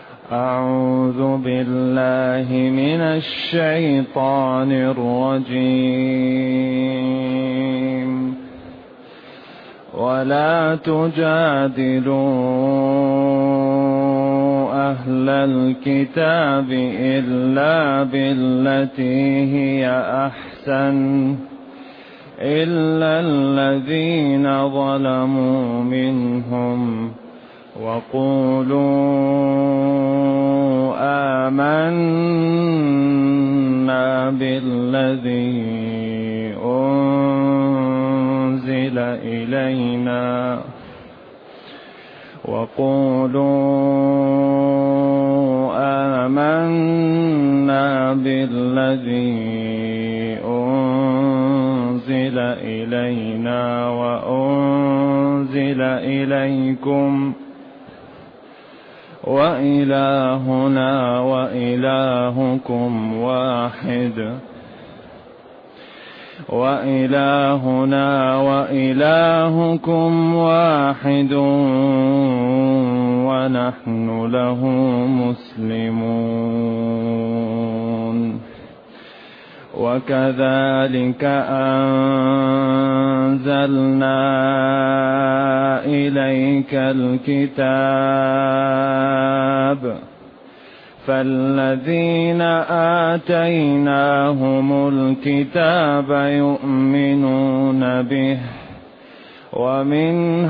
أعوذ بالله من الشيطان الرجيم. ولا تجادلوا أهل الكتاب إلا بالتي هي أحسن إلا الذين ظلموا منهم وقولوا آمنا بالذي أنزل إلينا وأنزل إليكم وإلهنا وإلهكم واحد ونحن له مسلمون. وكذلك أنزلنا إليك الكتاب فالذين آتيناهم الكتاب يؤمنون به ومن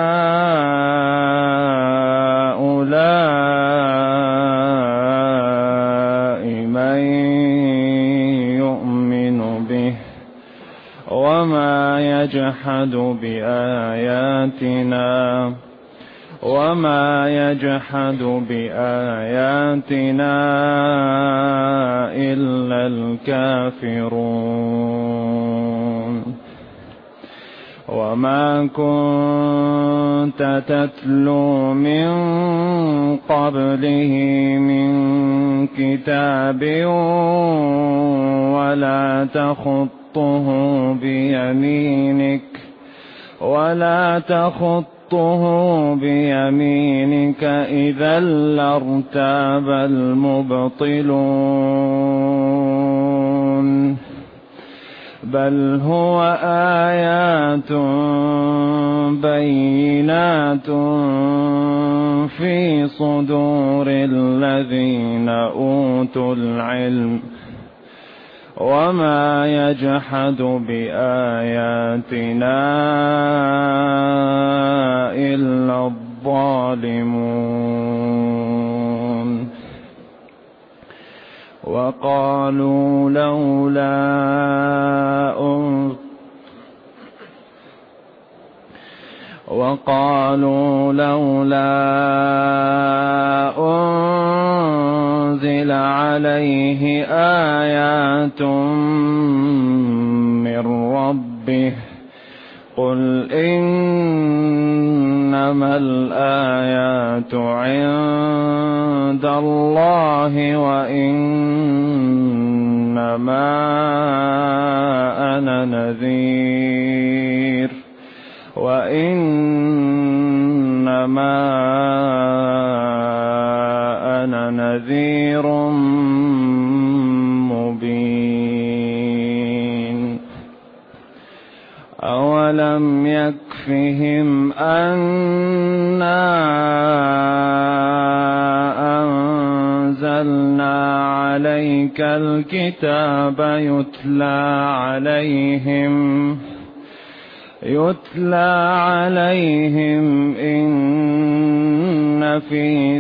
هؤلاء من يؤمن به وما يجحد بآياتنا إلا الكافرون. وما كنت تتلو من قبله من كتاب ولا تخطه بيمينك إذا لارتاب المبطلون. بل هو آيات بينات في صدور الذين أوتوا العلم وما يجحد بآياتنا إلا الظالمون. وقالوا لولا أنزل عليه آيات من ربه قل إنما الآيات عند الله وإنما أنا نذير مبين. أولم يكفهم أنا أنزلنا عليك الكتاب يتلى عليهم إن في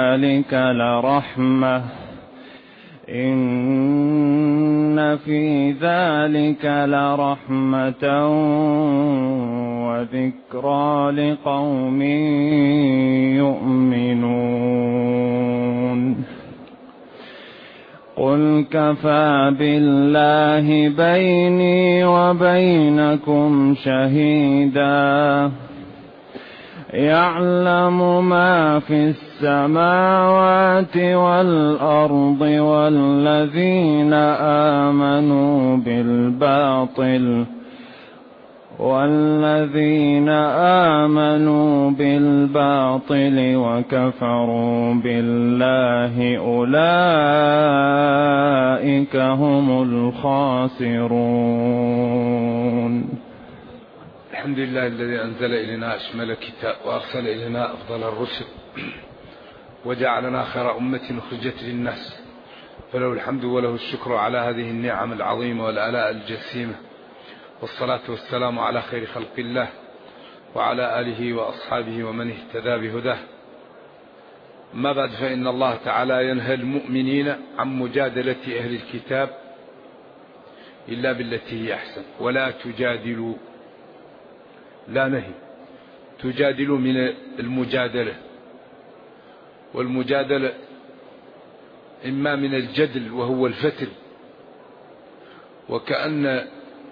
ذلك لرحمة وذكرى لقوم يؤمنون. قل كفى بالله بيني وبينكم شهيدا يعلم ما في السماوات والأرض والذين آمنوا بالباطل وكفروا بالله أولئك هم الخاسرون. الحمد لله الذي أنزل إلينا أشمل الكتاب وأرسل إلينا أفضل الرسل وجعلنا خير أمة أخرجت للناس، فله الحمد وله الشكر على هذه النعم العظيمة والآلاء الجسيمة، والصلاة والسلام على خير خلق الله وعلى آله وأصحابه ومن اهتدى بهداه. ما بعد، فإن الله تعالى ينهى المؤمنين عن مجادلة أهل الكتاب إلا بالتي هي أحسن. ولا تجادلوا، لا نهي، تجادلوا من المجادلة، والمجادلة إما من الجدل وهو الفتل، وكأن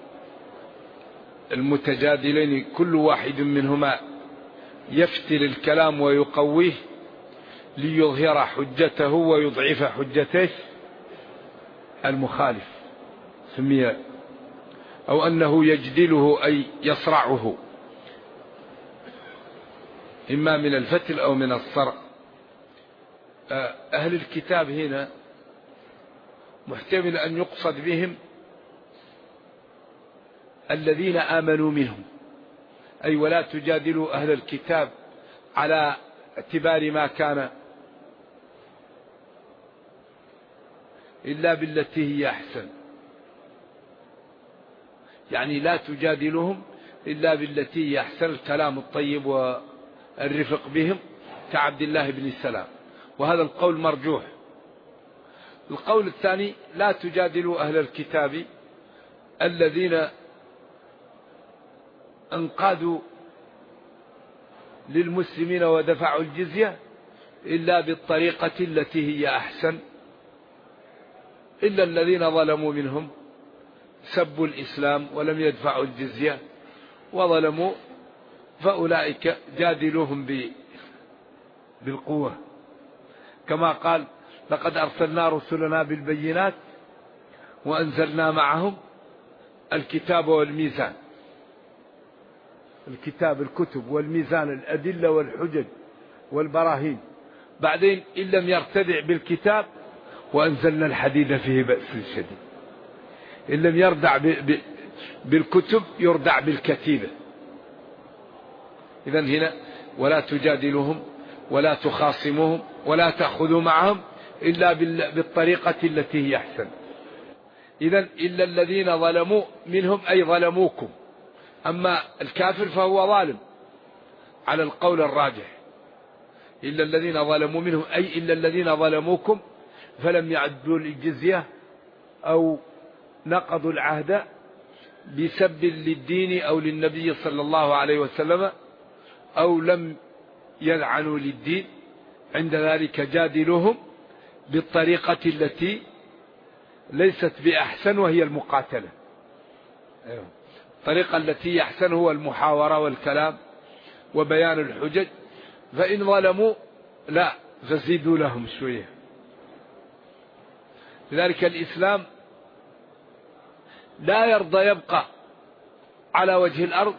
المتجادلين كل واحد منهما يفتل الكلام ويقويه ليظهر حجته ويضعف حجته المخالف، سمي أو أنه يجدله أي يصرعه، إما من الفتل أو من الصرع. أهل الكتاب هنا محتمل أن يقصد بهم الذين آمنوا منهم، أي ولا تجادلوا أهل الكتاب على اعتبار ما كان إلا بالتي هي أحسن، يعني لا تجادلهم إلا بالتي هي أحسن، الكلام الطيب والرفق بهم كعبد الله بن السلام، وهذا القول مرجوح. القول الثاني: لا تجادلوا أهل الكتاب الذين انقادوا للمسلمين ودفعوا الجزية إلا بالطريقة التي هي أحسن، إلا الذين ظلموا منهم سبوا الإسلام ولم يدفعوا الجزية وظلموا، فأولئك جادلوهم بالقوة، كما قال: لقد أرسلنا رسلنا بالبينات وأنزلنا معهم الكتاب والميزان. الكتاب الكتب، والميزان الأدلة والحجج والبراهين. بعدين: إن لم يرتدع بالكتاب وأنزلنا الحديد فيه بأس شديد. إن لم يردع بالكتب يردع بالكتيبة. إذن هنا: ولا تجادلهم ولا تخاصموهم ولا تأخذوا معهم إلا بالطريقة التي هي أحسن. إذن إلا الذين ظلموا منهم أي ظلموكم، أما الكافر فهو ظالم على القول الراجح. إلا الذين ظلموا منهم أي إلا الذين ظلموكم فلم يعدوا الجزية أو نقضوا العهد بسب للدين أو للنبي صلى الله عليه وسلم، أو لم يلعنوا للدين. عند ذلك جادلوهم بالطريقة التي ليست بأحسن، وهي المقاتلة. الطريقة التي أحسن هو المحاورة والكلام وبيان الحجج. فإن ظلموا لا، فزيدوا لهم شوية. لذلك الإسلام لا يرضى يبقى على وجه الأرض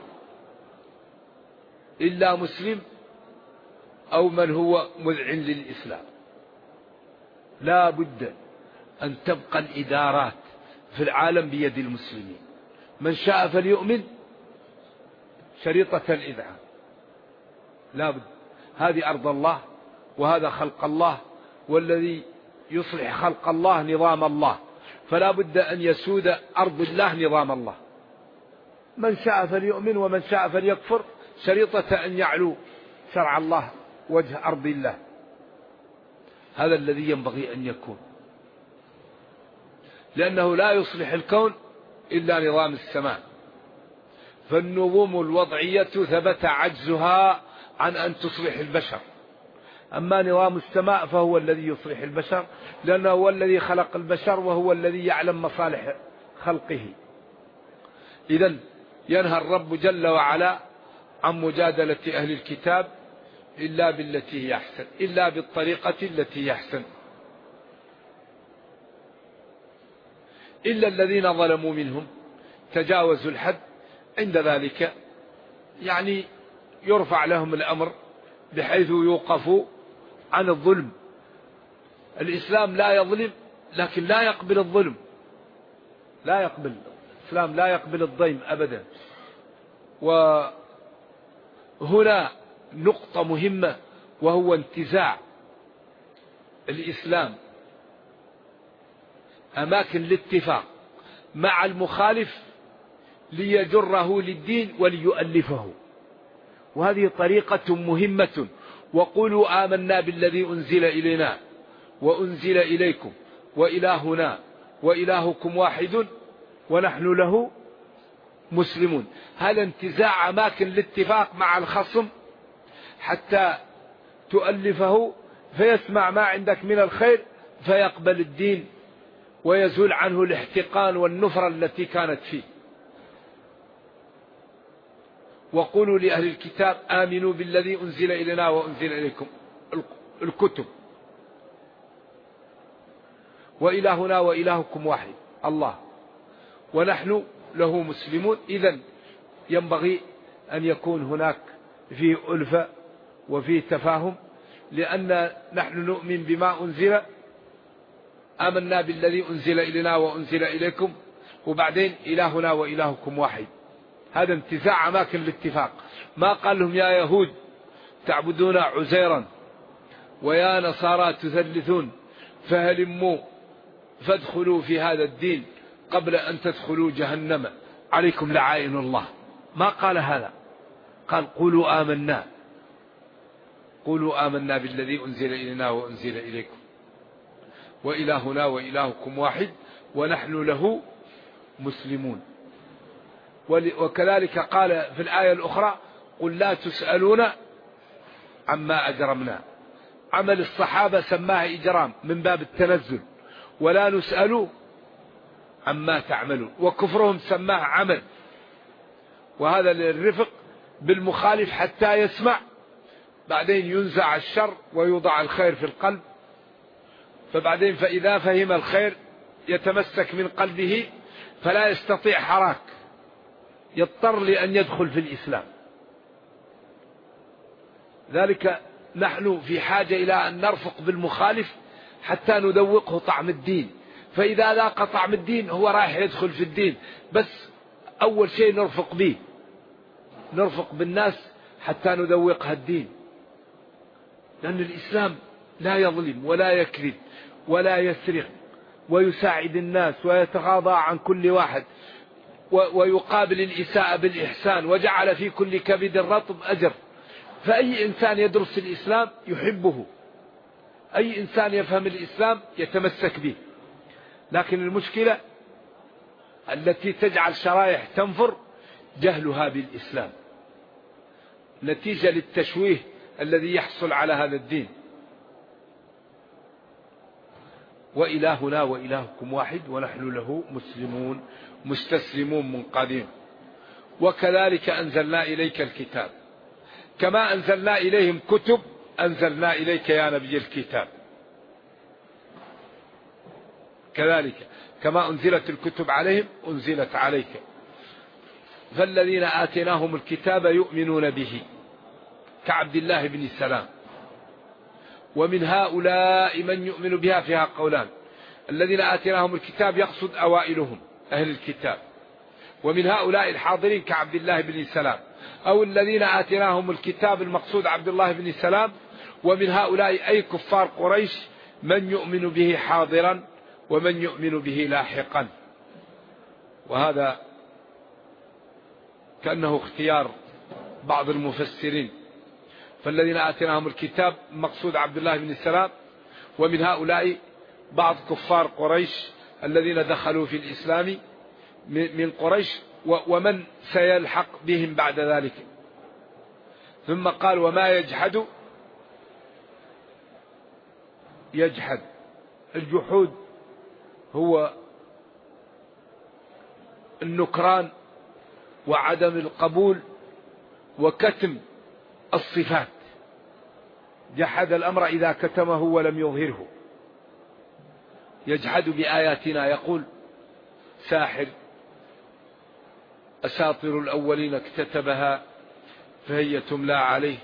إلا مسلم أو من هو مذعن للإسلام. لا بد أن تبقى الإدارات في العالم بيد المسلمين. من شاء فليؤمن، شريطة الإذعان. لا بد، هذه أرض الله وهذا خلق الله، والذي يصلح خلق الله نظام الله، فلا بد أن يسود أرض الله نظام الله. من شاء فليؤمن ومن شاء فليكفر، شريطة أن يعلو شرع الله وجه أرض الله. هذا الذي ينبغي أن يكون، لأنه لا يصلح الكون إلا نظام السماء. فالنظم الوضعية ثبت عجزها عن أن تصلح البشر، أما نظام السماء فهو الذي يصلح البشر، لأنه هو الذي خلق البشر وهو الذي يعلم مصالح خلقه. إذن ينهى الرب جل وعلا عن مجادلة أهل الكتاب إلا بالتي هي أحسن، إلا بالطريقة التي هي أحسن. إلا الذين ظلموا منهم، تجاوزوا الحد عند ذلك يعني يرفع لهم الأمر بحيث يوقفوا عن الظلم. الإسلام لا يظلم لكن لا يقبل الظلم، لا يقبل الإسلام لا يقبل الضيم أبدا. وهنا نقطة مهمة، وهو انتزاع الإسلام أماكن الاتفاق مع المخالف ليجره للدين وليؤلفه، وهذه طريقة مهمة. وقولوا آمنا بالذي أنزل إلينا وأنزل إليكم وإلهنا وإلهكم واحد ونحن له مسلمون. هذا انتزاع أماكن الاتفاق مع الخصم حتى تؤلفه فيسمع ما عندك من الخير فيقبل الدين ويزول عنه الاحتقان والنفرة التي كانت فيه. وقولوا لأهل الكتاب آمنوا بالذي أنزل إلينا وأنزل إليكم، الكتب، وإلهنا وإلهكم واحد الله ونحن له مسلمون. إذن ينبغي أن يكون هناك فيه ألفة وفيه تفاهم، لأن نحن نؤمن بما أنزل، آمنا بالذي أنزل إلينا وأنزل إليكم، وبعدين إلهنا وإلهكم واحد. هذا انتزاع أماكن الاتفاق. ما قال لهم يا يهود تعبدون عزيرا ويا نصارى تثلثون فهلموا فادخلوا في هذا الدين قبل أن تدخلوا جهنم عليكم لعائن الله. ما قال هذا، قال قولوا آمنا، قولوا آمنا بالذي أنزل إلينا وأنزل إليكم وإلهنا وإلهكم واحد ونحن له مسلمون. وكذلك قال في الآية الأخرى قل لا تسألون عما أجرمنا. عمل الصحابة سماه إجرام من باب التنزل، ولا نسأل عما تعملون. وكفرهم سماه عمل، وهذا للرفق بالمخالف حتى يسمع، بعدين ينزع الشر ويوضع الخير في القلب، فبعدين فإذا فهم الخير يتمسك من قلبه فلا يستطيع حراك، يضطر لأن يدخل في الإسلام. ذلك نحن في حاجة إلى أن نرفق بالمخالف حتى نذوقه طعم الدين، فإذا ذاق طعم الدين هو رايح يدخل في الدين. بس أول شيء نرفق به، نرفق بالناس حتى نذوقها الدين، لأن الإسلام لا يظلم ولا يكذب ولا يسرق، ويساعد الناس ويتغاضى عن كل واحد، ويقابل الإساءة بالإحسان، وجعل في كل كبد رطب أجر. فأي إنسان يدرس الإسلام يحبه، أي إنسان يفهم الإسلام يتمسك به. لكن المشكلة التي تجعل شرائح تنفر جهلها بالإسلام نتيجة للتشويه الذي يحصل على هذا الدين. وإلهنا وإلهكم واحد ونحن له مسلمون، مستسلمون منقادين. وكذلك أنزلنا إليك الكتاب كما أنزلنا إليهم كتب أنزلنا إليك يا نبي الكتاب. كذلك كما أنزلت الكتب عليهم أنزلت عليك. فالذين آتيناهم الكتاب يؤمنون به كعبد الله بن سلام. ومن هؤلاء من يؤمن بها، فيها قولان. الذين آتيناهم الكتاب يقصد أوائلهم أهل الكتاب، ومن هؤلاء الحاضرين كعبد الله بن سلام، أو الذين آتيناهم الكتاب المقصود عبد الله بن سلام. ومن هؤلاء أي كفار قريش من يؤمن به حاضرا ومن يؤمن به لاحقا. وهذا كأنه اختيار بعض المفسرين. فالذين آتيناهم الكتاب مقصود عبد الله بن سلام، ومن هؤلاء بعض كفار قريش الذين دخلوا في الإسلام من قريش ومن سيلحق بهم بعد ذلك. ثم قال وما يجحد. الجحود هو النكران وعدم القبول وكتم الصفات. جحد الأمر إذا كتمه ولم يظهره. يجحد بآياتنا، يقول ساحر، أساطير الأولين اكتتبها فهي تملى عليه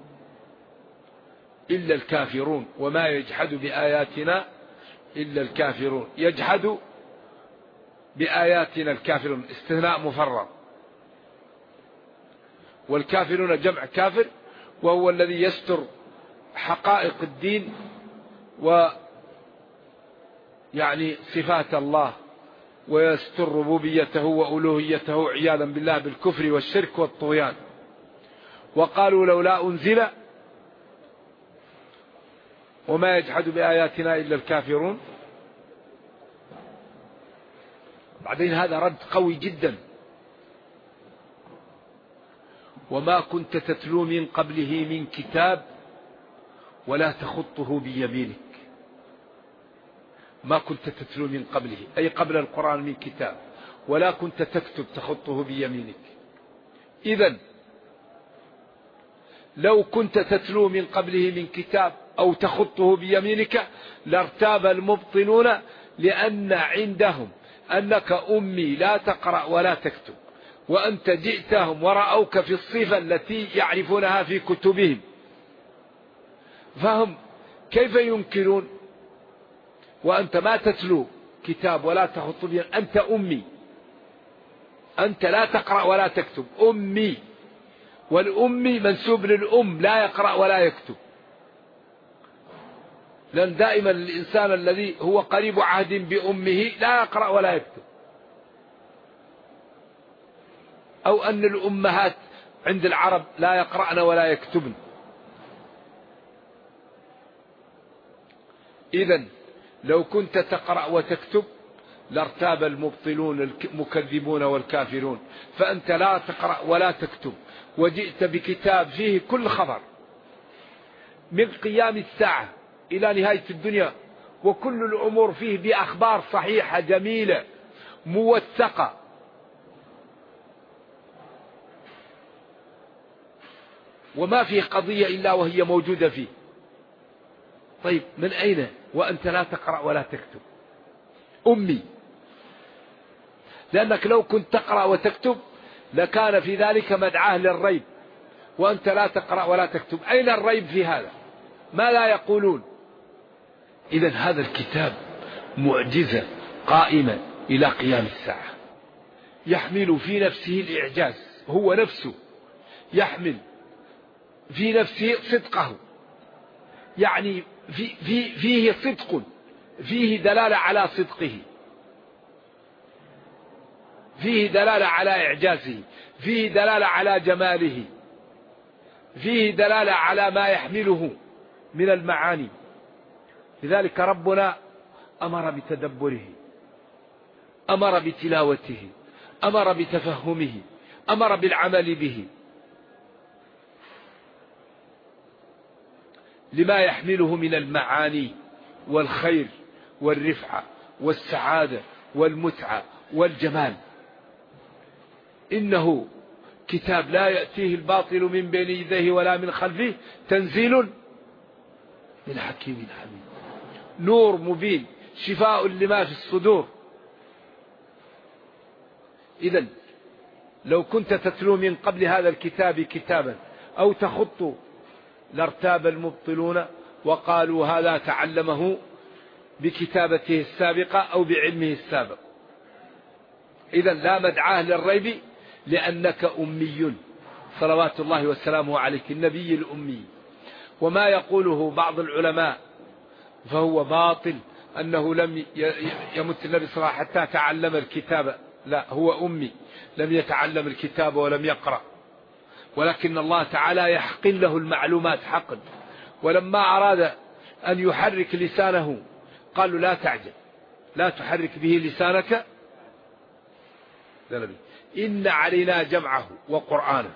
إلا الكافرون وما يجحد بآياتنا إلا الكافرون. يجحد بآياتنا الكافرون استثناء مفرغ، والكافرون جمع كافر، وهو الذي يستر حقائق الدين ويعني صفات الله، ويستر ربوبيته وألوهيته عياذا بالله بالكفر والشرك والطغيان. وقالوا لولا أنزل وما يجحد بآياتنا إلا الكافرون. بعدين هذا رد قوي جدا. وما كنت تتلو من قبله من كتاب ولا تخطه بيمينك. ما كنت تتلو من قبله أي قبل القرآن من كتاب، ولا كنت تكتب تخطه بيمينك. إذن لو كنت تتلو من قبله من كتاب أو تخطه بيمينك لارتاب المبطلون، لأن عندهم أنك أمي لا تقرأ ولا تكتب، وأنت جئتهم ورأوك في الصفة التي يعرفونها في كتبهم، فهم كيف ينكرون وأنت ما تتلو كتاب ولا تخط بيمينك؟ أنت أمي، أنت لا تقرأ ولا تكتب، أمي، والأمي منسوب للأم لا يقرأ ولا يكتب، لأن دائما الإنسان الذي هو قريب عهد بأمه لا يقرأ ولا يكتب. أو أن الأمهات عند العرب لا يقرأن ولا يكتبن. إذن لو كنت تقرأ وتكتب لارتاب المبطلون المكذبون والكافرون، فأنت لا تقرأ ولا تكتب، وجئت بكتاب فيه كل خبر من قيام الساعة إلى نهاية الدنيا، وكل الأمور فيه بأخبار صحيحة جميلة موثقة. وما فيه قضية إلا وهي موجودة فيه. طيب من أين وأنت لا تقرأ ولا تكتب؟ أمي. لأنك لو كنت تقرأ وتكتب لكان في ذلك مدعاة للريب، وأنت لا تقرأ ولا تكتب، أين الريب في هذا؟ ما لا يقولون؟ إذن هذا الكتاب معجزة قائمة إلى قيام الساعة، يحمل في نفسه الإعجاز، هو نفسه يحمل في نفسه صدقه، يعني فيه صدق، فيه دلالة على صدقه، فيه دلالة على إعجازه، فيه دلالة على جماله، فيه دلالة على ما يحمله من المعاني. لذلك ربنا أمر بتدبره، أمر بتلاوته، أمر بتفهمه، أمر بالعمل به، لما يحمله من المعاني والخير والرفعة والسعادة والمتعة والجمال. إنه كتاب لا يأتيه الباطل من بين يديه ولا من خلفه، تنزيل من حكيم حميد، نور مبين، شفاء لما في الصدور. إذن لو كنت تتلو من قبل هذا الكتاب كتابا أو تخط لارتاب المبطلون وقالوا هذا تعلمه بكتابته السابقة أو بعلمه السابق. إذن لا مدعاه للريب، لأنك أمي صلوات الله وسلامه عليك، النبي الأمي. وما يقوله بعض العلماء فهو باطل، أنه لم يمت النبي صلى الله عليه وسلم حتى تعلم الكتاب، لا، هو أمي لم يتعلم الكتاب ولم يقرأ، ولكن الله تعالى يحقن له المعلومات حقا. ولما أراد أن يحرك لسانه قالوا لا تعجل، لا تحرك به لسانك، إن علينا جمعه وقرآنه،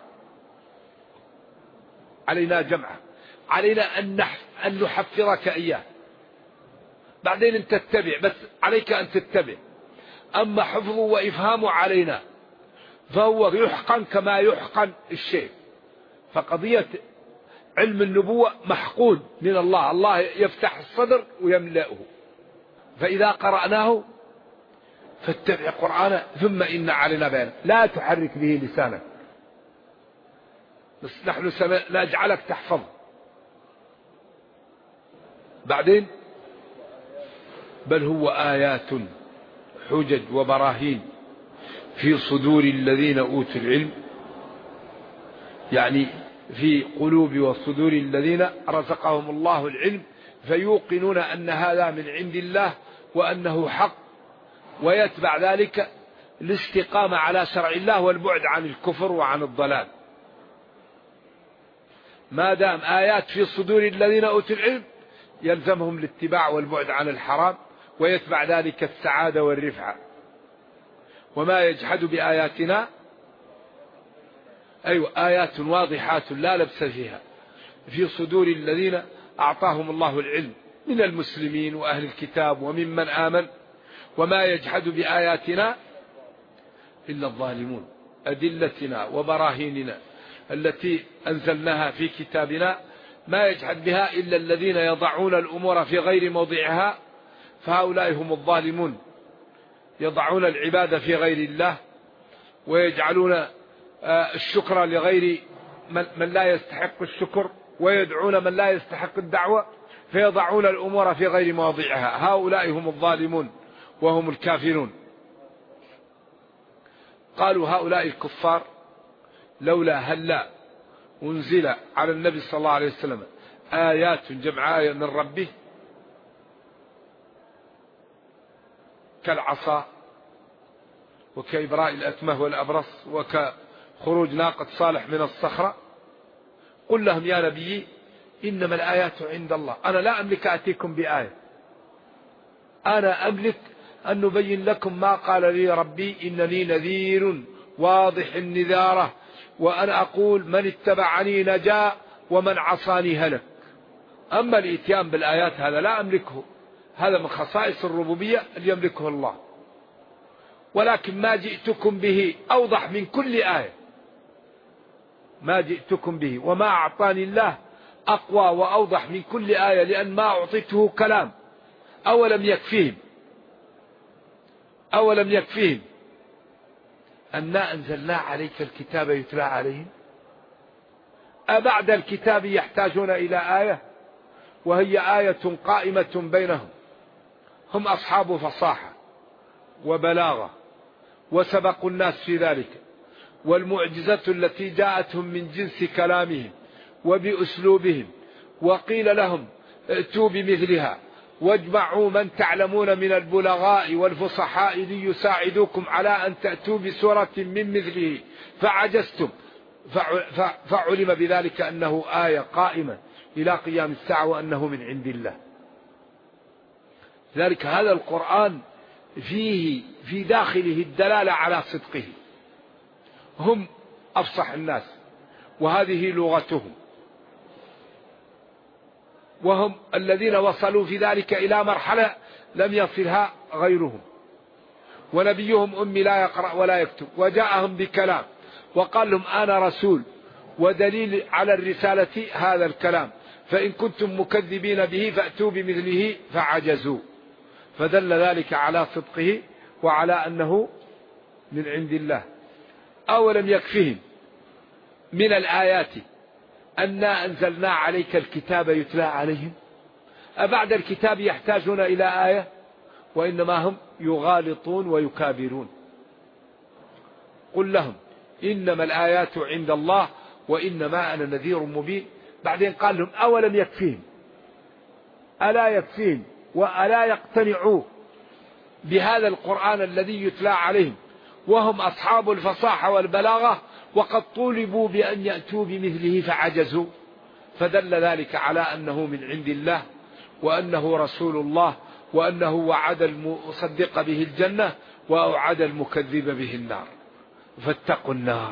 علينا جمعه، علينا أن نحفظك إياه، بعدين أنت تتبع، بس عليك أن تتبع. أما حفظه وإفهامه علينا، فهو يحقن كما يحقن الشيء. فقضية علم النبوة محقون من الله، الله يفتح الصدر ويملأه، فإذا قرأناه فاتبع قرآنه ثم إن علينا بيانه. لا تحرك به لسانك، بس نحن سنجعلك تحفظ. بعدين بل هو آيات حجج وبراهين في صدور الذين أوتوا العلم، يعني في قلوب وصدور الذين رزقهم الله العلم، فيوقنون أن هذا من عند الله وأنه حق، ويتبع ذلك الاستقامة على شرع الله والبعد عن الكفر وعن الضلال. ما دام آيات في صدور الذين أوتوا العلم يلزمهم الاتباع والبعد عن الحرام، ويتبع ذلك السعادة والرفعة. وما يجحد بآياتنا آيات واضحات لا لبس فيها في صدور الذين أعطاهم الله العلم من المسلمين وأهل الكتاب وممن آمن. وما يجحد بآياتنا إلا الظالمون. أدلتنا وبراهيننا التي أنزلناها في كتابنا ما يجحد بها إلا الذين يضعون الأمور في غير موضعها، فهؤلاء هم الظالمون. يضعون العبادة في غير الله، ويجعلون الشكر لغير من لا يستحق الشكر، ويدعون من لا يستحق الدعوة، فيضعون الأمور في غير مواضعها. هؤلاء هم الظالمون وهم الكافرون. قالوا هؤلاء الكفار لولا هلا أنزل على النبي صلى الله عليه وسلم آيات جمع آية من ربه كالعصا وكإبراء الأكمه والأبرص وكخروج ناقة صالح من الصخرة. قل لهم يا نبي إنما الآيات عند الله، أنا لا أملك أتيكم بآية، أنا أملك أن نبين لكم ما قال لي ربي إنني نذير واضح النذارة، وأنا أقول من اتبعني نجا ومن عصاني هلك. أما الإتيان بالآيات هذا لا أملكه، هذا من خصائص الربوبية اللي يملكه الله. ولكن ما جئتكم به أوضح من كل آية، ما جئتكم به وما أعطاني الله أقوى وأوضح من كل آية، لأن ما أعطيته كلام. أولم يكفيهم أنا أنزلنا عليك الكتاب يتلى عليهم؟ أبعد الكتاب يحتاجون إلى آية؟ وهي آية قائمة بينهم. هم أصحاب فصاحة وبلاغة وسبقوا الناس في ذلك، والمعجزة التي جاءتهم من جنس كلامهم وبأسلوبهم، وقيل لهم ائتوا بمثلها واجمعوا من تعلمون من البلغاء والفصحاء ليساعدوكم على أن تأتوا بسورة من مثله فعجزتم، فعلم بذلك أنه آية قائمة إلى قيام الساعة وأنه من عند الله. ذلك هذا القرآن فيه في داخله الدلالة على صدقه. هم أفصح الناس وهذه لغتهم، وهم الذين وصلوا في ذلك إلى مرحلة لم يصلها غيرهم. ونبيهم أمي لا يقرأ ولا يكتب، وجاءهم بكلام وقال لهم أنا رسول، ودليل على الرسالة هذا الكلام، فإن كنتم مكذبين به فأتوا بمثله فعجزوا. فدل ذلك على صدقه وعلى أنه من عند الله. أولم يكفهم من الآيات أنا أنزلنا عليك الكتاب يتلى عليهم؟ أبعد الكتاب يحتاجون إلى آية؟ وإنما هم يغالطون ويكابرون. قل لهم إنما الآيات عند الله وإنما أنا نذير مبين. بعدين قال لهم أولم يكفيهم، ألا يكفيهم وألا يقتنعوا بهذا القرآن الذي يتلى عليهم وهم أصحاب الفصاحة والبلاغة، وقد طولبوا بأن يأتوا بمثله فعجزوا. فدل ذلك على أنه من عند الله وأنه رسول الله، وأنه وعد المصدق به الجنة وأوعد المكذب به النار، فاتقوا النار.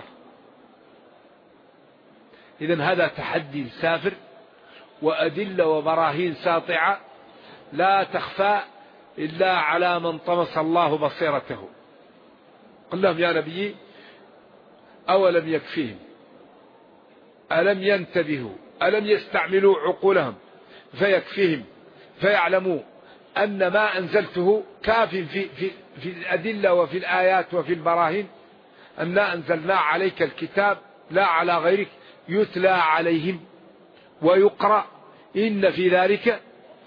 إذن هذا تحدي سافر وأدلة وبراهين ساطعة لا تخفى إلا على من طمس الله بصيرته. قل لهم يا نبي أولم يكفيهم، ألم ينتبهوا، ألم يستعملوا عقولهم فيكفيهم فيعلموا أن ما أنزلته كاف في الأدلة وفي الآيات وفي البراهين، أننا أنزلنا عليك الكتاب لا على غيرك يتلى عليهم ويقرأ إن في ذلك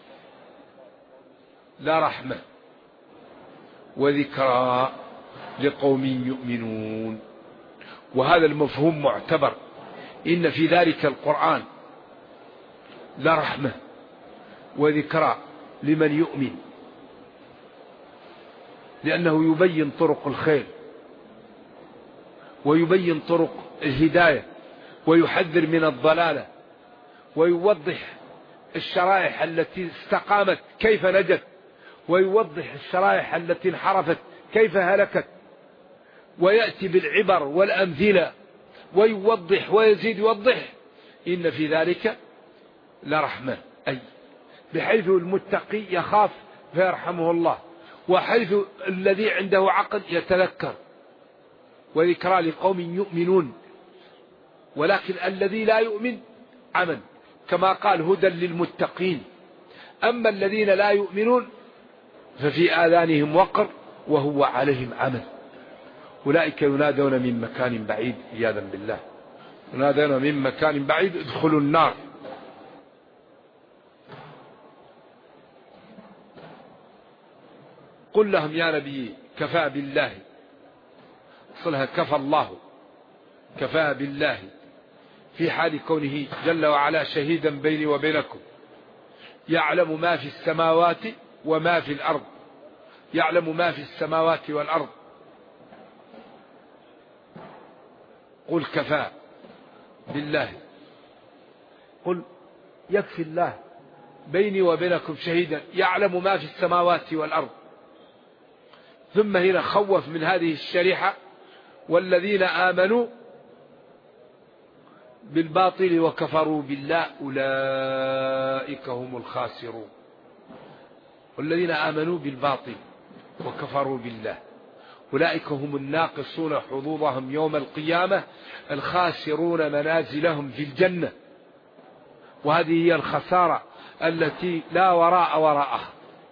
لرحمة وذكرى لقوم يؤمنون. وهذا المفهوم معتبر، إن في ذلك القرآن لرحمة وذكرى لمن يؤمن، لأنه يبين طرق الخير ويبين طرق الهداية ويحذر من الضلالة ويوضح الشرائح التي استقامت كيف نجت ويوضح الشرائح التي انحرفت كيف هلكت، ويأتي بالعبر والأمثلة ويوضح ويزيد يوضح إن في ذلك لرحمة، أي بحيث المتقي يخاف فيرحمه الله، وحيث الذي عنده عقل يتذكر، وذكرى لقوم يؤمنون. ولكن الذي لا يؤمن عمى، كما قال هدى للمتقين. أما الذين لا يؤمنون ففي آذانهم وقر وهو عليهم عمى، أولئك ينادون من مكان بعيد، عياذا بالله، ينادون من مكان بعيد ادخلوا النار. قل لهم يا نبي كفى بالله، صلها كفى الله، كفى بالله في حال كونه جل وعلا شهيدا بيني وبينكم، يعلم ما في السماوات وما في الأرض، يعلم ما في السماوات والأرض. قل كفى بالله، قل يكفي الله بيني وبينكم شهيدا يعلم ما في السماوات والأرض. ثم هنا خوف من هذه الشريحة، والذين آمنوا بالباطل وكفروا بالله أولئك هم الخاسرون. والذين آمنوا بالباطل وكفروا بالله أولئك هم الناقصون حظوظهم يوم القيامة الخاسرون منازلهم في الجنة. وهذه هي الخسارة التي لا وراء وراءها.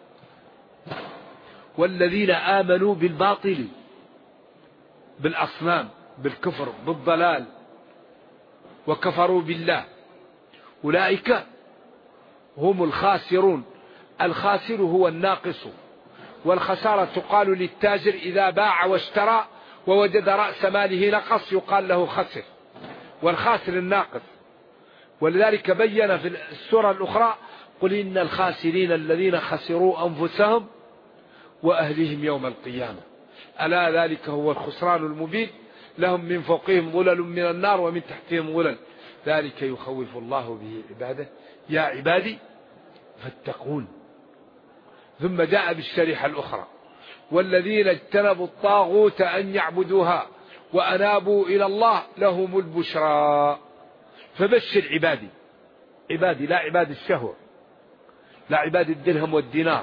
والذين آمنوا بالباطل، بالأصنام، بالكفر، بالضلال، وكفروا بالله أولئك هم الخاسرون. الخاسر هو الناقص، والخسارة تقال للتاجر إذا باع واشترى ووجد رأس ماله نقص يقال له خسر، والخاسر الناقص. ولذلك بين في السورة الأخرى قل إن الخاسرين الذين خسروا أنفسهم وأهلهم يوم القيامة ألا ذلك هو الخسران المبين لهم من فوقهم ظلل من النار ومن تحتهم ظلل ذلك يخوف الله به عباده يا عبادي فاتقون. ثم جاء بالشريحة الأخرى والذين اجتنبوا الطاغوت أن يعبدوها وأنابوا إلى الله لهم البشرى. فبشر عبادي، عبادي لا عباد الشهوة، لا عباد الدرهم والدينار،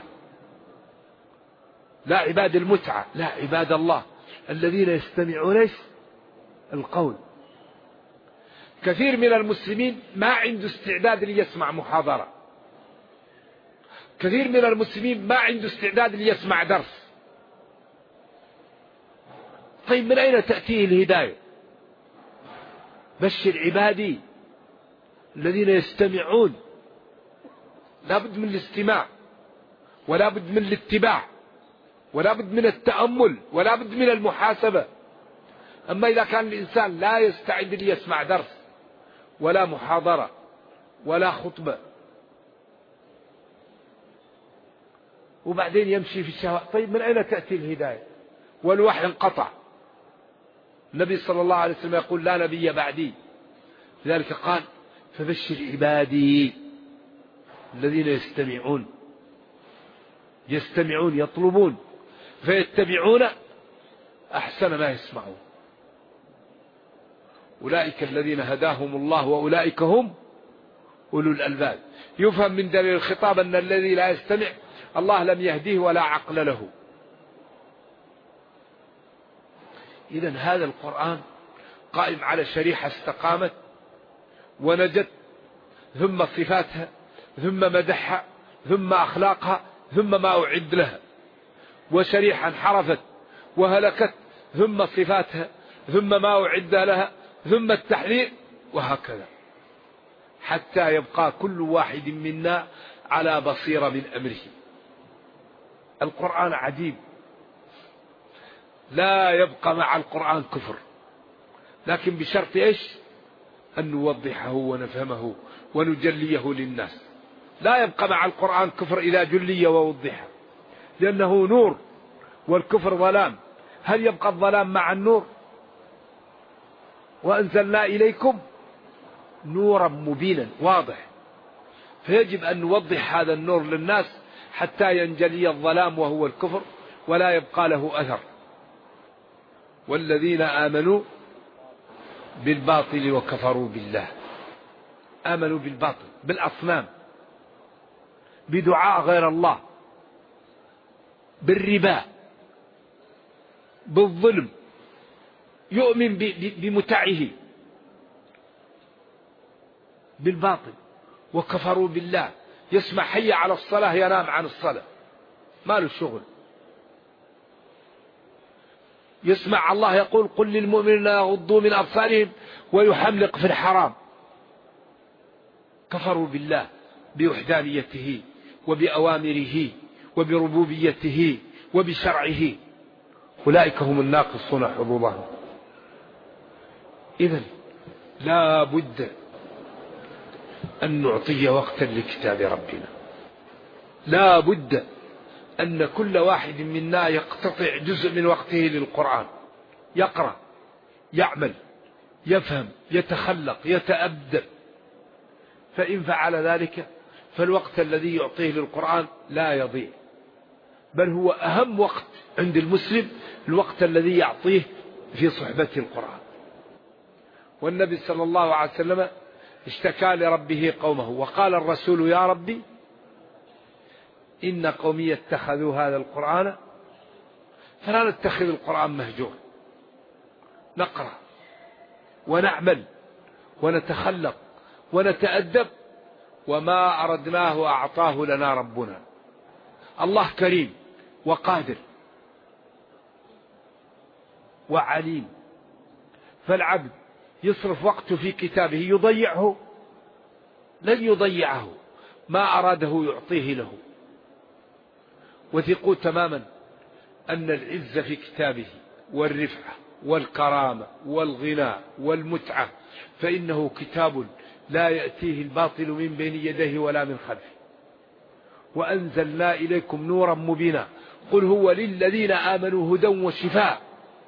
لا عباد المتعة، لا عباد الله الذين يستمعون القول. كثير من المسلمين ما عنده استعداد ليسمع محاضرة، كثير من المسلمين ما عنده استعداد ليسمع درس. طيب من أين تأتيه الهداية؟ بشر عبادي الذين يستمعون. لا بد من الاستماع، ولا بد من الاتباع، ولا بد من التأمل، ولا بد من المحاسبة. أما إذا كان الإنسان لا يستعد ليسمع درس ولا محاضرة ولا خطبة وبعدين يمشي في الشهوات، طيب من أين تأتي الهداية؟ والوحي انقطع. النبي صلى الله عليه وسلم يقول لا نبي بعدي، لذلك قال فبشر عبادي الذين يستمعون يطلبون فيتبعون أحسن ما يسمعون. أولئك الذين هداهم الله وأولئك هم أولو الألباب. يفهم من دليل الخطاب أن الذي لا يستمع الله لم يهديه ولا عقل له. إذن هذا القرآن قائم على شريحة استقامت ونجت، ثم صفاتها، ثم مدحها، ثم أخلاقها، ثم ما أعد لها، وشريحة انحرفت وهلكت ثم صفاتها، ثم ما أعد لها، ثم التحذير، وهكذا حتى يبقى كل واحد منا على بصيرة من أمره. القرآن عجيب، لا يبقى مع القرآن كفر، لكن بشرط إيش؟ أن نوضحه ونفهمه ونجليه للناس. لا يبقى مع القرآن كفر إذا جلي ووضح، لأنه نور والكفر ظلام. هل يبقى الظلام مع النور؟ وأنزلنا إليكم نورا مبينا واضح، فيجب أن نوضح هذا النور للناس حتى ينجلي الظلام وهو الكفر ولا يبقى له أثر. والذين آمنوا بالباطل وكفروا بالله. آمنوا بالباطل، بالأصنام، بدعاء غير الله، بالربا، بالظلم، يؤمن بمتعه، بالباطل. وكفروا بالله، يسمع حي على الصلاة ينام عن الصلاة، ما له شغل. يسمع الله يقول قل للمؤمنين يغضوا من أبصارهم ويحملق في الحرام. كفروا بالله بوحدانيته وبأوامره وبربوبيته وبشرعه، أولئك هم الناقصون حظوظهم. إذن لا بد أن نعطي وقتا لكتاب ربنا، لا بد أن كل واحد منا يقتطع جزء من وقته للقرآن، يقرأ، يعمل، يفهم، يتخلق، يتأدب. فإن فعل ذلك فالوقت الذي يعطيه للقرآن لا يضيع، بل هو أهم وقت عند المسلم، الوقت الذي يعطيه في صحبة القرآن. والنبي صلى الله عليه وسلم اشتكى لربه قومه، وقال الرسول يا ربي إن قومي اتخذوا هذا القرآن فلا نتخذ القرآن مهجور. نقرأ ونعمل ونتخلق ونتأدب، وما أردناه أعطاه لنا ربنا. الله كريم وقادر وعليم، فالعبد يصرف وقته في كتابه يضيعه؟ لن يضيعه، ما أراده يعطيه له. وثقوا تماما أن العز في كتابه، والرفعة والكرامة والغنى والمتعة، فإنه كتاب لا يأتيه الباطل من بين يديه ولا من خلفه. وأنزلنا إليكم نورا مبينا، قل هو للذين آمنوا هدى وشفاء.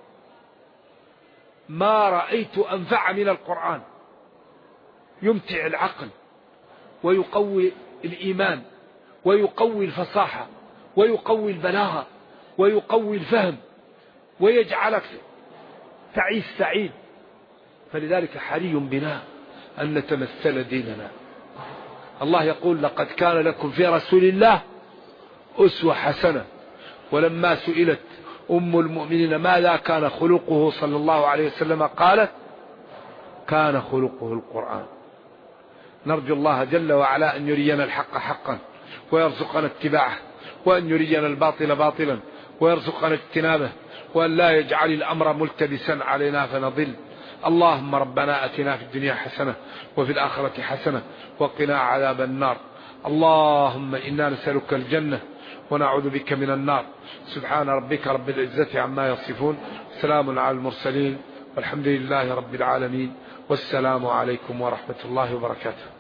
ما رأيت أنفع من القرآن، يمتع العقل ويقوي الإيمان ويقوي الفصاحة ويقوي البلاغة ويقوي الفهم ويجعلك تعيش سعيد. فلذلك حري بنا أن نتمثل ديننا. الله يقول لقد كان لكم في رسول الله أسوة حسنة. ولما سئلت أم المؤمنين ماذا كان خلقه صلى الله عليه وسلم قالت كان خلقه القرآن. نرجو الله جل وعلا أن يرينا الحق حقا ويرزقنا اتباعه، وأن يرينا الباطل باطلا ويرزقنا اجتنابه، وأن لا يجعل الأمر ملتبسا علينا فنضل. اللهم ربنا أتنا في الدنيا حسنة وفي الآخرة حسنة وقنا عذاب النار. اللهم إنا نسألك الجنة ونعوذ بك من النار. سبحان ربك رب العزة عما يصفون، سلام على المرسلين، والحمد لله رب العالمين، والسلام عليكم ورحمة الله وبركاته.